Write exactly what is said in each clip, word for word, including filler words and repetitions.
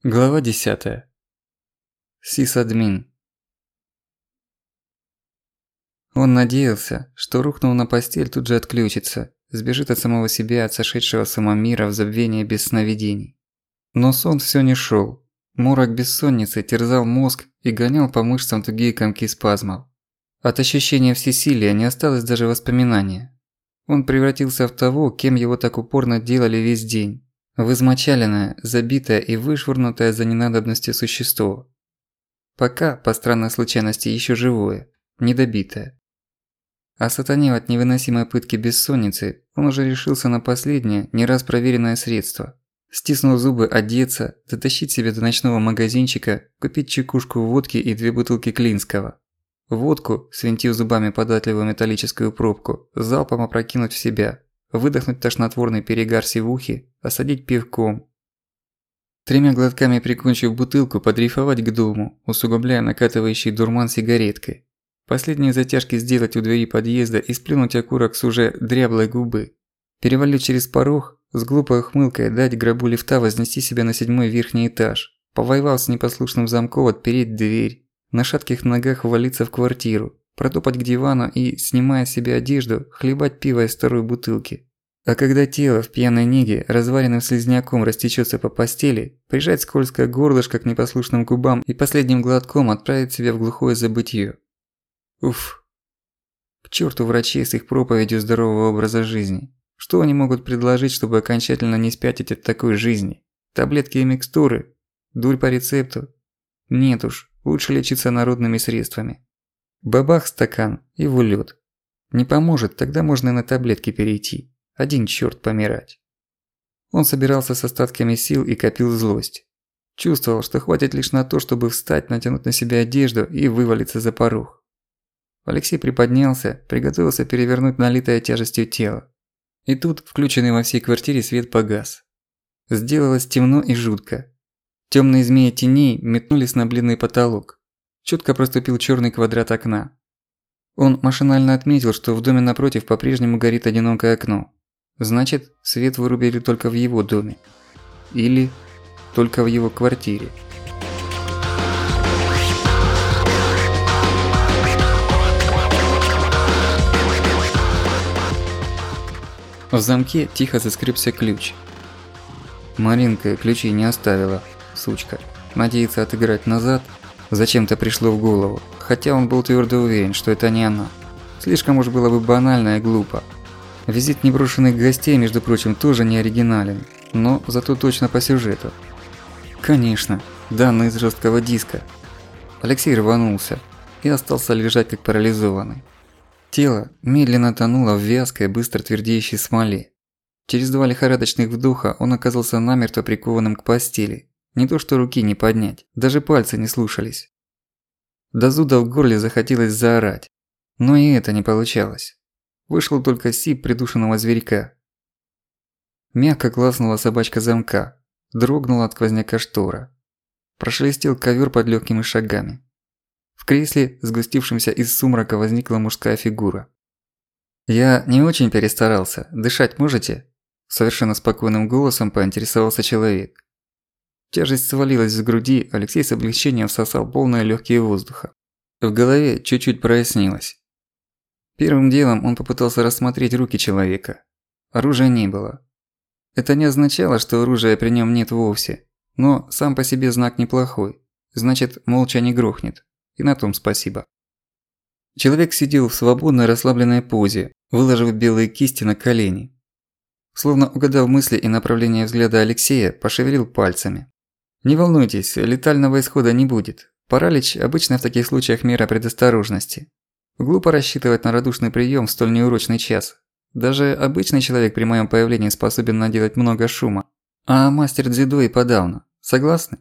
Глава десятая. Сисадмин. Он надеялся, что, рухнув на постель, тут же отключится, сбежит от самого себя, от сошедшего с ума мира в забвение без сновидений. Но сон всё не шёл. Морок бессонницы терзал мозг и гонял по мышцам тугие комки спазмов. От ощущения всесилия не осталось даже воспоминания. Он превратился в того, кем его так упорно делали весь день. В измочаленное, забитое и вышвырнутое за ненадобностью существо. Пока, по странной случайности, ещё живое, недобитое. Осатанев от невыносимой пытки бессонницы, он уже решился на последнее, не раз проверенное средство. Стиснув зубы, одеться, дотащить себя до ночного магазинчика, купить чекушку водки и две бутылки Клинского. Водку, свинтив зубами податливую металлическую пробку, залпом опрокинуть в себя. Выдохнуть тошнотворный перегар сивухи, осадить пивком. Тремя глотками прикончив бутылку, подрейфовать к дому, усугубляя накатывающий дурман сигареткой. Последние затяжки сделать у двери подъезда и сплюнуть окурок с уже дряблой губы. Перевалить через порог, с глупой ухмылкой дать гробу лифта вознести себя на седьмой верхний этаж. Повоевав с непослушным замком, отпереть дверь. На шатких ногах ввалиться в квартиру. Протопать к дивану и, снимая с себя одежду, хлебать пиво из второй бутылки. А когда тело в пьяной неге разваренным слизняком растечётся по постели, прижать скользкое горлышко к непослушным губам и последним глотком отправить себя в глухое забытье. Уф. К чёрту врачей с их проповедью здорового образа жизни. Что они могут предложить, чтобы окончательно не спятить от такой жизни? Таблетки и микстуры? Дурь по рецепту? Нет уж, лучше лечиться народными средствами. Бабах стакан и в улёт. Не поможет, тогда можно и на таблетки перейти. Один чёрт помирать. Он собирался с остатками сил и копил злость. Чувствовал, что хватит лишь на то, чтобы встать, натянуть на себя одежду и вывалиться за порог. Алексей приподнялся, приготовился перевернуть налитое тяжестью тело. И тут включенный во всей квартире свет погас. Сделалось темно и жутко. Тёмные змеи теней метнулись на бледный потолок. Чётко проступил чёрный квадрат окна. Он машинально отметил, что в доме напротив по-прежнему горит одинокое окно. Значит, свет вырубили только в его доме. Или только в его квартире. В замке тихо заскребся ключ. Маринка ключей не оставила, сучка. Надеется отыграть назад. Зачем-то пришло в голову, хотя он был твёрдо уверен, что это не она. Слишком уж было бы банально и глупо. Визит непрошенных гостей, между прочим, тоже не оригинален, но зато точно по сюжету. Конечно, данные из жёсткого диска. Алексей рванулся и остался лежать как парализованный. Тело медленно тонуло в вязкой, быстро твердеющей смоле. Через два лихорадочных вдоха он оказался намертво прикованным к постели. Не то что руки не поднять, даже пальцы не слушались. До зуда в горле захотелось заорать, но и это не получалось. Вышел только сип придушенного зверька. Мягко клацнула собачка замка, дрогнула от сквозняка штора. Прошелестел ковёр под лёгкими шагами. В кресле, сгустившемся из сумрака, возникла мужская фигура. «Я не очень перестарался. Дышать можете?» Совершенно спокойным голосом поинтересовался человек. Тяжесть свалилась с груди, Алексей с облегчением всосал полные лёгкие воздуха. В голове чуть-чуть прояснилось. Первым делом он попытался рассмотреть руки человека. Оружия не было. Это не означало, что оружия при нём нет вовсе, но сам по себе знак неплохой. Значит, молча не грохнет. И на том спасибо. Человек сидел в свободной расслабленной позе, выложив белые кисти на колени. Словно угадав мысли и направление взгляда Алексея, пошевелил пальцами. «Не волнуйтесь, летального исхода не будет. Паралич – обычно в таких случаях мера предосторожности. Глупо рассчитывать на радушный приём в столь неурочный час. Даже обычный человек при моём появлении способен наделать много шума. А мастер дзюдо и подавно. Согласны?»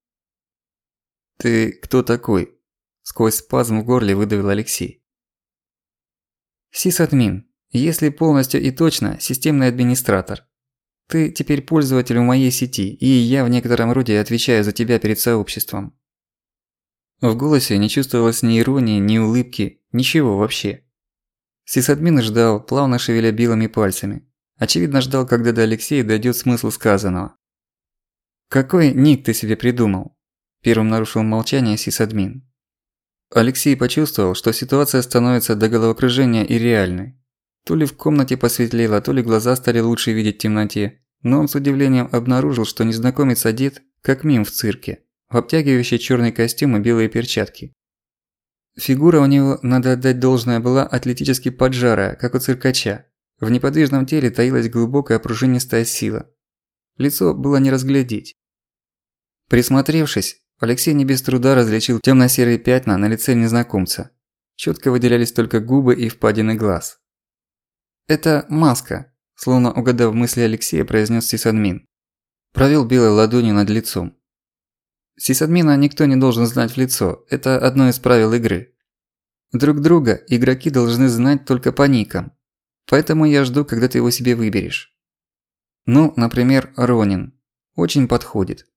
«Ты кто такой?» – сквозь спазм в горле выдавил Алексей. «Сисадмин. Если полностью и точно, системный администратор. Ты теперь пользователь в моей сети, и я в некотором роде отвечаю за тебя перед сообществом». В голосе не чувствовалось ни иронии, ни улыбки, ничего вообще. Сисадмин ждал, плавно шевеля белыми пальцами. Очевидно, ждал, когда до Алексея дойдёт смысл сказанного. «Какой ник ты себе придумал?» – первым нарушил молчание сисадмин. Алексей почувствовал, что ситуация становится до головокружения и реальной. То ли в комнате посветлело, то ли глаза стали лучше видеть в темноте, но он с удивлением обнаружил, что незнакомец одет, как мим в цирке, в обтягивающий черный костюм и белые перчатки. Фигура у него, надо отдать должное, была атлетически поджарая, как у циркача. В неподвижном теле таилась глубокая пружинистая сила. Лицо было не разглядеть. Присмотревшись, Алексей не без труда различил темно-серые пятна на лице незнакомца. Четко выделялись только губы и впадины глаз. «Это маска», – словно угадав мысли Алексея, произнес сисадмин. Провел белой ладонью над лицом. Сисадмина никто не должен знать в лицо, это одно из правил игры. Друг друга игроки должны знать только по никам, поэтому я жду, когда ты его себе выберешь. Ну, например, Ронин. Очень подходит.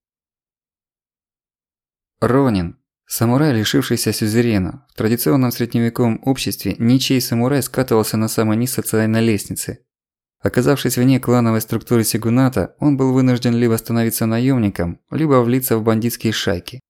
Ронин. Самурай, лишившийся сюзерена. В традиционном средневековом обществе ничей самурай скатывался на самый низ социальной лестницы. Оказавшись вне клановой структуры сёгуната, он был вынужден либо становиться наемником, либо влиться в бандитские шайки.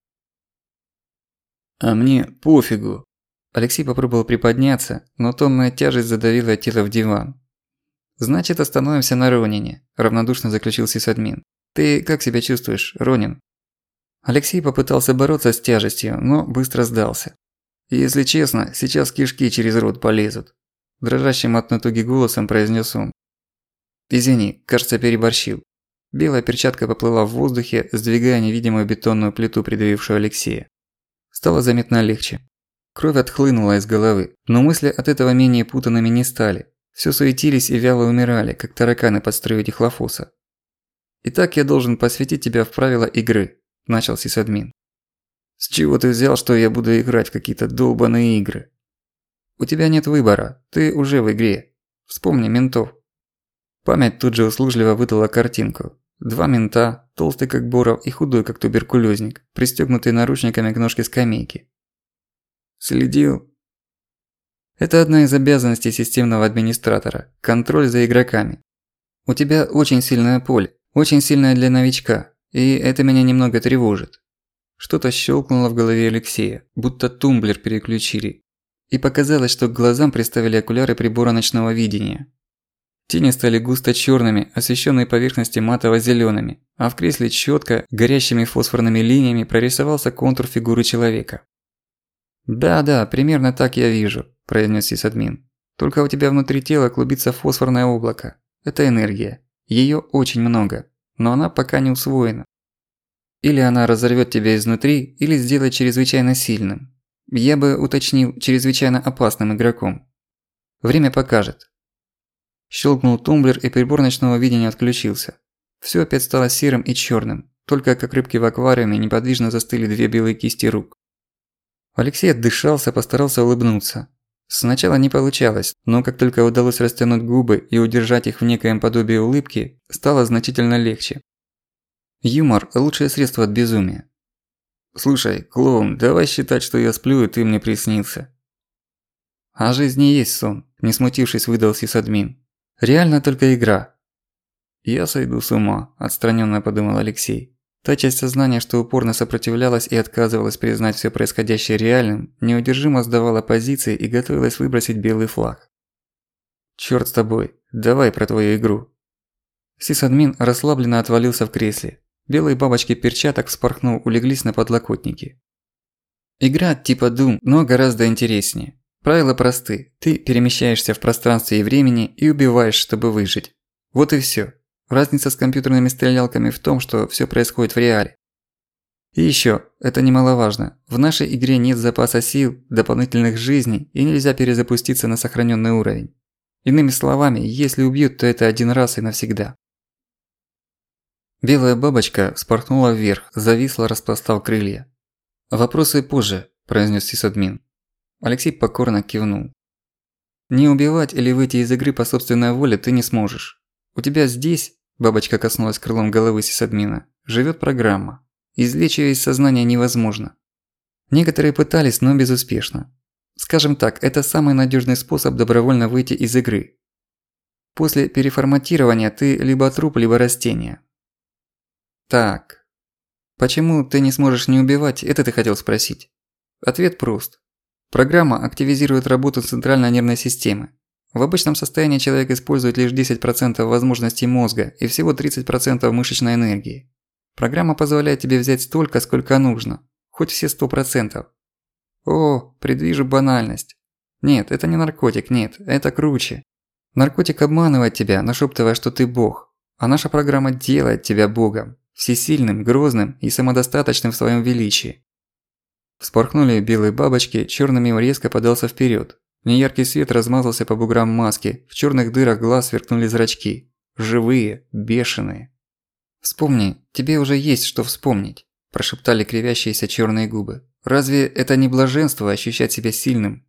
«А мне пофигу». Алексей попробовал приподняться, но тонная тяжесть задавила тело в диван. «Значит, остановимся на Ронине», – равнодушно заключил сисадмин. «Ты как себя чувствуешь, Ронин?» Алексей попытался бороться с тяжестью, но быстро сдался. «Если честно, сейчас кишки через рот полезут», – дрожащим от натуги голосом произнес он. «Извини, кажется, переборщил». Белая перчатка поплыла в воздухе, сдвигая невидимую бетонную плиту, придавившую Алексея. Стало заметно легче. Кровь отхлынула из головы, но мысли от этого менее путанными не стали. Всё суетились и вяло умирали, как тараканы под струю дихлофоса. «Итак, я должен посвятить тебя в правила игры», – начал сисадмин. «С чего ты взял, что я буду играть в какие-то долбаные игры?» «У тебя нет выбора, ты уже в игре. Вспомни ментов». Память тут же услужливо выдала картинку. Два мента, толстый как Боров и худой как туберкулёзник, пристёгнутые наручниками к ножке скамейки. «Следил?» Это одна из обязанностей системного администратора – контроль за игроками. У тебя очень сильное поле, очень сильное для новичка, и это меня немного тревожит. Что-то щелкнуло в голове Алексея, будто тумблер переключили. И показалось, что к глазам приставили окуляры прибора ночного видения. Тени стали густо чёрными, освещенные поверхности матово-зелёными, а в кресле чётко, горящими фосфорными линиями прорисовался контур фигуры человека. «Да-да, примерно так я вижу», – произнес сисадмин. «Только у тебя внутри тела клубится фосфорное облако. Это энергия. Её очень много, но она пока не усвоена. Или она разорвёт тебя изнутри, или сделает чрезвычайно сильным. Я бы уточнил, чрезвычайно опасным игроком. Время покажет». Щелкнул тумблер, и прибор ночного видения отключился. Всё опять стало серым и чёрным, только как рыбки в аквариуме неподвижно застыли две белые кисти рук. Алексей отдышался, постарался улыбнуться. Сначала не получалось, но как только удалось растянуть губы и удержать их в некоем подобии улыбки, стало значительно легче. Юмор – лучшее средство от безумия. «Слушай, клоун, давай считать, что я сплю, и ты мне приснился». «А жизнь не есть сон», – не смутившись, выдал сисадмин. «Реально только игра». «Я сойду с ума», – отстранённо подумал Алексей. Та часть сознания, что упорно сопротивлялась и отказывалась признать всё происходящее реальным, неудержимо сдавала позиции и готовилась выбросить белый флаг. «Чёрт с тобой, давай про твою игру». Сисадмин расслабленно отвалился в кресле. Белые бабочки перчаток, вспорхнув, улеглись на подлокотники. Игра типа Doom, но гораздо интереснее. Правила просты. Ты перемещаешься в пространстве и времени и убиваешь, чтобы выжить. Вот и всё. Разница с компьютерными стрелялками в том, что всё происходит в реале. И ещё, это немаловажно, в нашей игре нет запаса сил, дополнительных жизней и нельзя перезапуститься на сохранённый уровень. Иными словами, если убьют, то это один раз и навсегда. Белая бабочка вспорхнула вверх, зависла, распластав крылья. «Вопросы позже», – произнес сисадмин. Алексей покорно кивнул. «Не убивать или выйти из игры по собственной воле ты не сможешь. У тебя здесь, бабочка коснулась крылом головы сисадмина, живет программа. Извлечь её из сознания невозможно. Некоторые пытались, но безуспешно. Скажем так, это самый надёжный способ добровольно выйти из игры. После переформатирования ты либо труп, либо растение. Так, Почему ты не сможешь не убивать, это ты хотел спросить? Ответ прост. Программа активизирует работу центральной нервной системы. В обычном состоянии человек использует лишь десять процентов возможностей мозга и всего тридцать процентов мышечной энергии. Программа позволяет тебе взять столько, сколько нужно, хоть все сто процентов. О, предвижу банальность. Нет, это не наркотик, нет, это круче. Наркотик обманывает тебя, нашептывая, что ты бог, а наша программа делает тебя богом, всесильным, грозным и самодостаточным в своем величии. Вспорхнули белые бабочки, чёрный мимо резко подался вперёд. Неяркий свет размазался по буграм маски, в чёрных дырах глаз сверкнули зрачки. Живые, бешеные. «Вспомни, тебе уже есть что вспомнить», – прошептали кривящиеся чёрные губы. «Разве это не блаженство ощущать себя сильным?»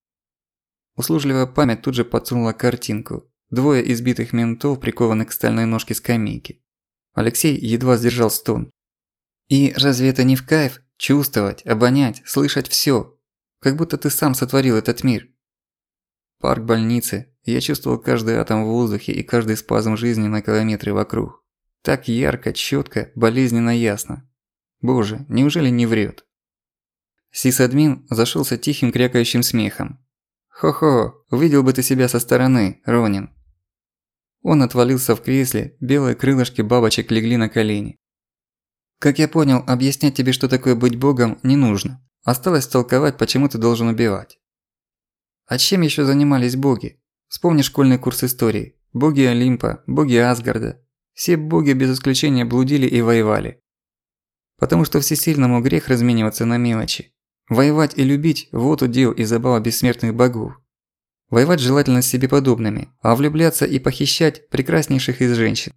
Услужливая память тут же подсунула картинку. Двое избитых ментов, прикованных к стальной ножке скамейки. Алексей едва сдержал стон. «И разве это не в кайф? Чувствовать, обонять, слышать всё. Как будто ты сам сотворил этот мир». Парк больницы. Я чувствовал каждый атом в воздухе и каждый спазм жизни на километры вокруг. Так ярко, чётко, болезненно ясно. Боже, неужели не врёт? Сисадмин зашёлся тихим крякающим смехом. «Хо-хо, увидел бы ты себя со стороны, Ронин». Он отвалился в кресле, белые крылышки бабочек легли на колени. «Как я понял, объяснять тебе, что такое быть богом, не нужно. Осталось толковать, почему ты должен убивать». А чем ещё занимались боги? Вспомни школьный курс истории. Боги Олимпа, боги Асгарда. Все боги без исключения блудили и воевали. Потому что всесильному грех размениваться на мелочи. Воевать и любить – вот удел и забава бессмертных богов. Воевать желательно с себе подобными, а влюбляться и похищать прекраснейших из женщин.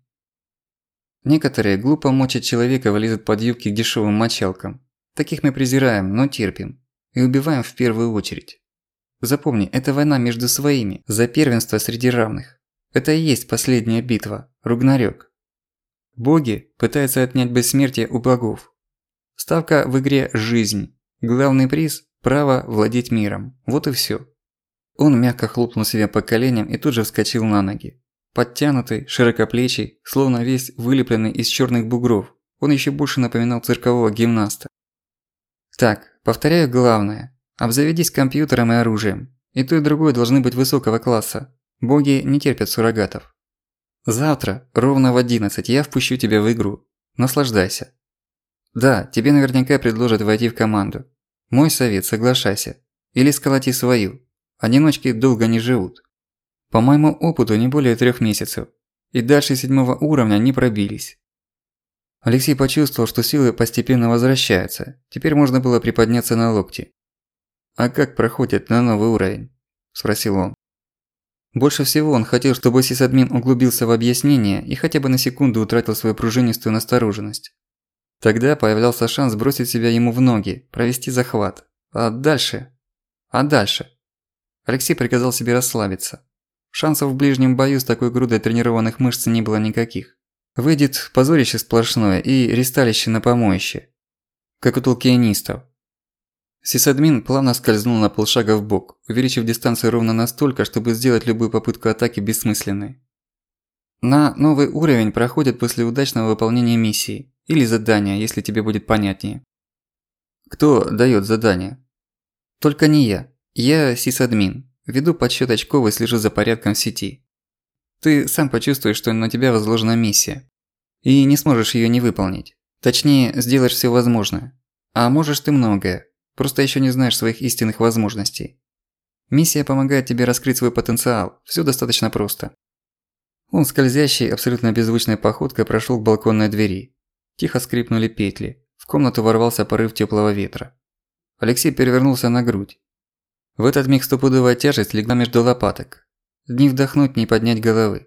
Некоторые глупо мочат человека, вылезут под юбки к дешёвым мочалкам. Таких мы презираем, но терпим. И убиваем в первую очередь. Запомни, это война между своими, за первенство среди равных. Это и есть последняя битва, Рагнарёк. Боги пытаются отнять бессмертие у богов. Ставка в игре – жизнь. Главный приз – право владеть миром. Вот и всё. Он мягко хлопнул себя по коленям и тут же вскочил на ноги. Подтянутый, широкоплечий, словно весь вылепленный из чёрных бугров, он ещё больше напоминал циркового гимнаста. Так, повторяю главное. Обзаведись компьютером и оружием. И то, и другое должны быть высокого класса. Боги не терпят суррогатов. Завтра, ровно в одиннадцать, я впущу тебя в игру. Наслаждайся. Да, тебе наверняка предложат войти в команду. Мой совет – соглашайся. Или сколоти свою. Одиночки долго не живут. По моему опыту не более трёх месяцев. И дальше седьмого уровня не пробились. Алексей почувствовал, что силы постепенно возвращаются. Теперь можно было приподняться на локти. «А как проходит на новый уровень?» – спросил он. Больше всего он хотел, чтобы сисадмин углубился в объяснение и хотя бы на секунду утратил свою пружинистую настороженность. Тогда появлялся шанс бросить себя ему в ноги, провести захват. А дальше? А дальше? Алексей приказал себе расслабиться. Шансов в ближнем бою с такой грудой тренированных мышц не было никаких. Выйдет позорище сплошное и ристалище на помоище. Как у толкианистов. Сисадмин плавно скользнул на полшага вбок, увеличив дистанцию ровно настолько, чтобы сделать любую попытку атаки бессмысленной. На новый уровень проходят после удачного выполнения миссии. Или задания, если тебе будет понятнее. Кто даёт задание? Только не я. Я сисадмин. Веду подсчёт очков и слежу за порядком в сети. Ты сам почувствуешь, что на тебя возложена миссия. И не сможешь её не выполнить. Точнее, сделаешь всё возможное. А можешь ты многое. Просто ещё не знаешь своих истинных возможностей. Миссия помогает тебе раскрыть свой потенциал. Всё достаточно просто. Он скользящей, абсолютно беззвучной походкой прошёл к балконной двери. Тихо скрипнули петли. В комнату ворвался порыв тёплого ветра. Алексей перевернулся на грудь. В этот миг стопудовая тяжесть легла между лопаток. Ни вдохнуть, ни поднять головы.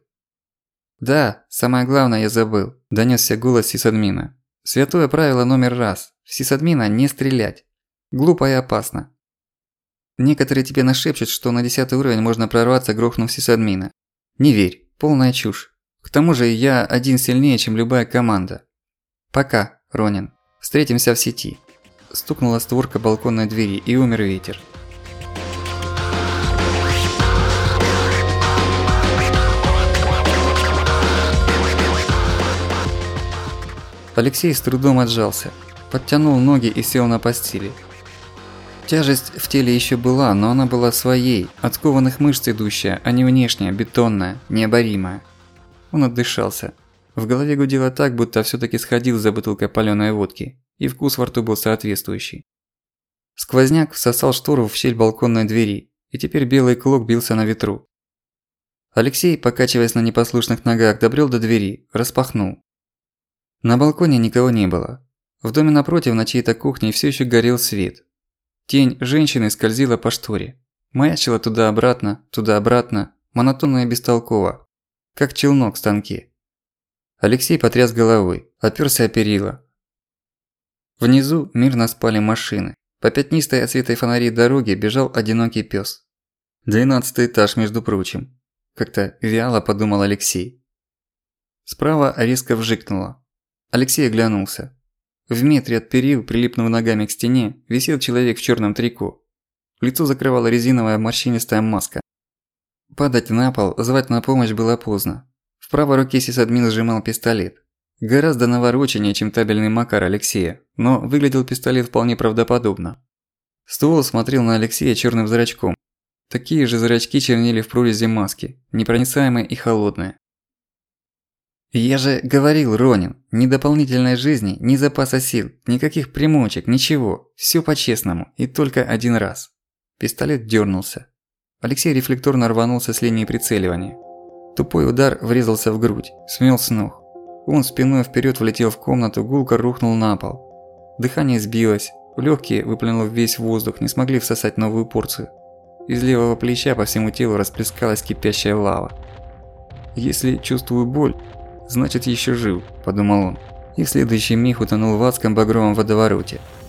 «Да, самое главное я забыл», – донёсся голос сисадмина. «Святое правило номер раз. В сисадмина не стрелять. Глупо и опасно. Некоторые тебе нашепчут, что на десятый уровень можно прорваться, грохнув сисадмина. Не верь, полная чушь. К тому же я один сильнее, чем любая команда. Пока, Ронин. Встретимся в сети». Стукнула створка балконной двери, и умер ветер. Алексей с трудом отжался, подтянул ноги и сел на постели. Тяжесть в теле еще была, но она была своей, от скованных мышц идущая, а не внешняя, бетонная, необоримая. Он отдышался. В голове гудело так, будто всё-таки сходил за бутылкой палёной водки, и вкус во рту был соответствующий. Сквозняк всосал штору в щель балконной двери, и теперь белый клок бился на ветру. Алексей, покачиваясь на непослушных ногах, добрел до двери, распахнул. На балконе никого не было. В доме напротив на чьей-то кухне всё ещё горел свет. Тень женщины скользила по шторе. Маячила туда-обратно, туда-обратно, монотонно и бестолково, как челнок в станке. Алексей потряс головой, опёрся о перила. Внизу мирно спали машины. По пятнистой от света фонарей дороге бежал одинокий пёс. Двенадцатый этаж, между прочим. Как-то вяло подумал Алексей. Справа резко вжикнуло. Алексей оглянулся. В метре от перил, прилипнув ногами к стене, висел человек в чёрном трико. Лицо закрывала резиновая морщинистая маска. Падать на пол, звать на помощь было поздно. В правой руке сисадмин сжимал пистолет. Гораздо навороченнее, чем табельный Макар Алексея, но выглядел пистолет вполне правдоподобно. Ствол смотрел на Алексея чёрным зрачком. Такие же зрачки чернели в прорези маски, непроницаемые и холодные. «Я же говорил, Ронин, ни дополнительной жизни, ни запаса сил, никаких примочек, ничего. Всё по-честному, и только один раз». Пистолет дёрнулся. Алексей рефлекторно рванулся с линии прицеливания. Тупой удар врезался в грудь, смел с ног. Он спиной вперёд влетел в комнату, гулко рухнул на пол. Дыхание сбилось, в лёгкие, выплюнув весь воздух, не смогли всосать новую порцию. Из левого плеча по всему телу расплескалась кипящая лава. «Если чувствую боль, значит ещё жив», – подумал он, и в следующий миг утонул в адском багровом водовороте.